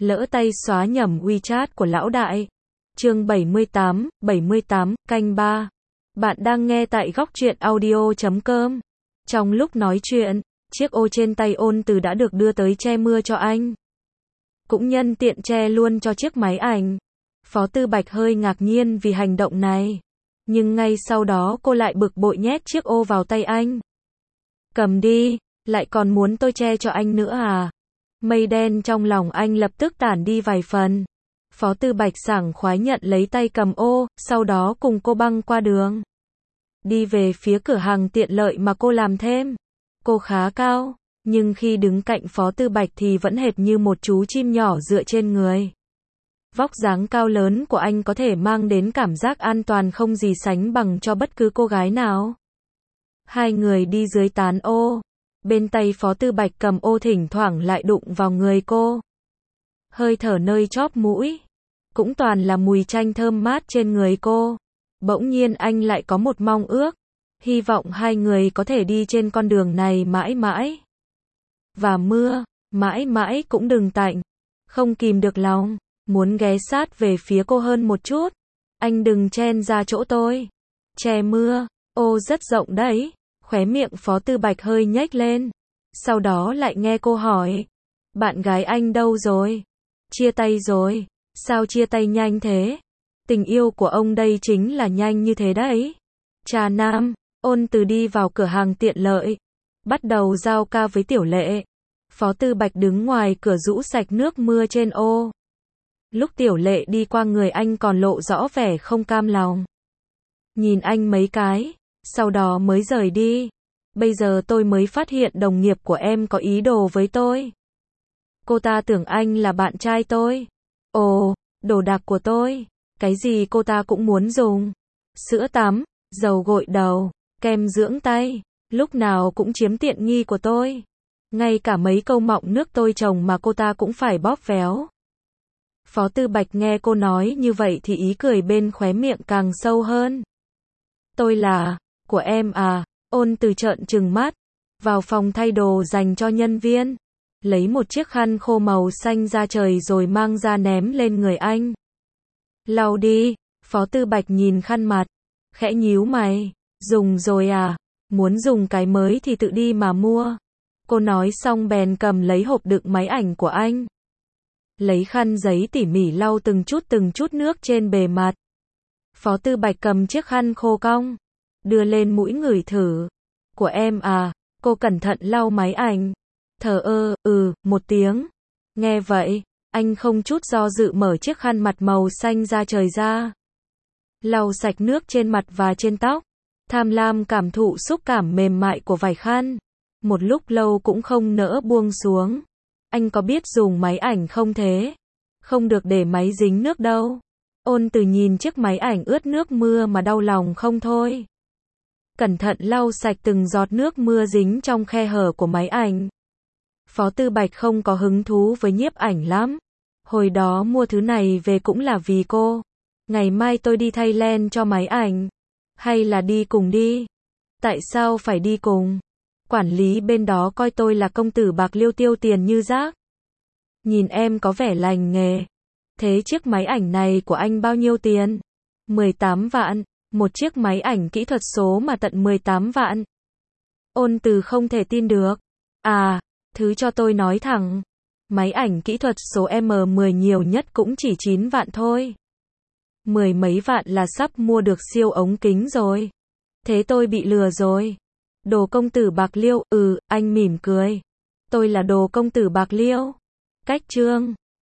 lỡ tay xóa nhầm WeChat của lão đại. Chương 78, canh 3. Bạn đang nghe tại góc truyện audio.com. Trong lúc nói chuyện, chiếc ô trên tay Ôn Từ đã được đưa tới che mưa cho anh. Cũng nhân tiện che luôn cho chiếc máy ảnh. Phó Tư Bạch hơi ngạc nhiên vì hành động này. Nhưng ngay sau đó cô lại bực bội nhét chiếc ô vào tay anh. Cầm đi, lại còn muốn tôi che cho anh nữa à? Mây đen trong lòng anh lập tức tản đi vài phần. Phó Tư Bạch sảng khoái nhận lấy tay cầm ô, sau đó cùng cô băng qua đường. Đi về phía cửa hàng tiện lợi mà cô làm thêm. Cô khá cao, nhưng khi đứng cạnh Phó Tư Bạch thì vẫn hệt như một chú chim nhỏ dựa trên người. Vóc dáng cao lớn của anh có thể mang đến cảm giác an toàn không gì sánh bằng cho bất cứ cô gái nào. Hai người đi dưới tán ô. Bên tay Phó Tư Bạch cầm ô thỉnh thoảng lại đụng vào người cô. Hơi thở nơi chóp mũi. Cũng toàn là mùi chanh thơm mát trên người cô. Bỗng nhiên anh lại có một mong ước. Hy vọng hai người có thể đi trên con đường này mãi mãi. Và mưa, mãi mãi cũng đừng tạnh. Không kìm được lòng, muốn ghé sát về phía cô hơn một chút. Anh đừng chen ra chỗ tôi. Che mưa, ô rất rộng đấy. Khóe miệng Phó Tư Bạch hơi nhếch lên. Sau đó lại nghe cô hỏi. Bạn gái anh đâu rồi? Chia tay rồi. Sao chia tay nhanh thế? Tình yêu của ông đây chính là nhanh như thế đấy. Trà Nam, Ôn Từ đi vào cửa hàng tiện lợi. Bắt đầu giao ca với Tiểu Lệ. Phó Tư Bạch đứng ngoài cửa rũ sạch nước mưa trên ô. Lúc Tiểu Lệ đi qua người anh còn lộ rõ vẻ không cam lòng. Nhìn anh mấy cái, sau đó mới rời đi. Bây giờ tôi mới phát hiện đồng nghiệp của em có ý đồ với tôi. Cô ta tưởng anh là bạn trai tôi. Ồ, đồ đạc của tôi. Cái gì cô ta cũng muốn dùng. Sữa tắm, dầu gội đầu, kem dưỡng tay. Lúc nào cũng chiếm tiện nghi của tôi. Ngay cả mấy câu mọng nước tôi trồng mà cô ta cũng phải bóp véo. Phó Tư Bạch nghe cô nói như vậy thì ý cười bên khóe miệng càng sâu hơn. Tôi là, của em à? Ôn Từ trợn trừng mắt. Vào phòng thay đồ dành cho nhân viên. Lấy một chiếc khăn khô màu xanh da trời rồi mang ra ném lên người anh. Lau đi. Phó Tư Bạch nhìn khăn mặt. Khẽ nhíu mày. Dùng rồi à? Muốn dùng cái mới thì tự đi mà mua. Cô nói xong bèn cầm lấy hộp đựng máy ảnh của anh. Lấy khăn giấy tỉ mỉ lau từng chút nước trên bề mặt. Phó Tư Bạch cầm chiếc khăn khô cong. Đưa lên mũi ngửi thử. Của em à? Cô cẩn thận lau máy ảnh. Thờ ơ, một tiếng. Nghe vậy, anh không chút do dự mở chiếc khăn mặt màu xanh da trời ra. Lau sạch nước trên mặt và trên tóc. Tham lam cảm thụ xúc cảm mềm mại của vải khăn. Một lúc lâu cũng không nỡ buông xuống. Anh có biết dùng máy ảnh không thế? Không được để máy dính nước đâu. Ôn Từ nhìn chiếc máy ảnh ướt nước mưa mà đau lòng không thôi. Cẩn thận lau sạch từng giọt nước mưa dính trong khe hở của máy ảnh. Phó Tư Bạch không có hứng thú với nhiếp ảnh lắm. Hồi đó mua thứ này về cũng là vì cô. Ngày mai tôi đi thay len cho máy ảnh. Hay là đi cùng đi? Tại sao phải đi cùng? Quản lý bên đó coi tôi là công tử bạc liêu tiêu tiền như rác. Nhìn em có vẻ lành nghề. Thế chiếc máy ảnh này của anh bao nhiêu tiền? 18 vạn. Một chiếc máy ảnh kỹ thuật số mà tận 18 vạn. Ôn Từ không thể tin được. À, thứ cho tôi nói thẳng. Máy ảnh kỹ thuật số M10 nhiều nhất cũng chỉ 9 vạn thôi. Mười mấy vạn là sắp mua được siêu ống kính rồi. Thế tôi bị lừa rồi. Đồ công tử bạc liêu, anh mỉm cười. Tôi là đồ công tử bạc liêu. Cách chương.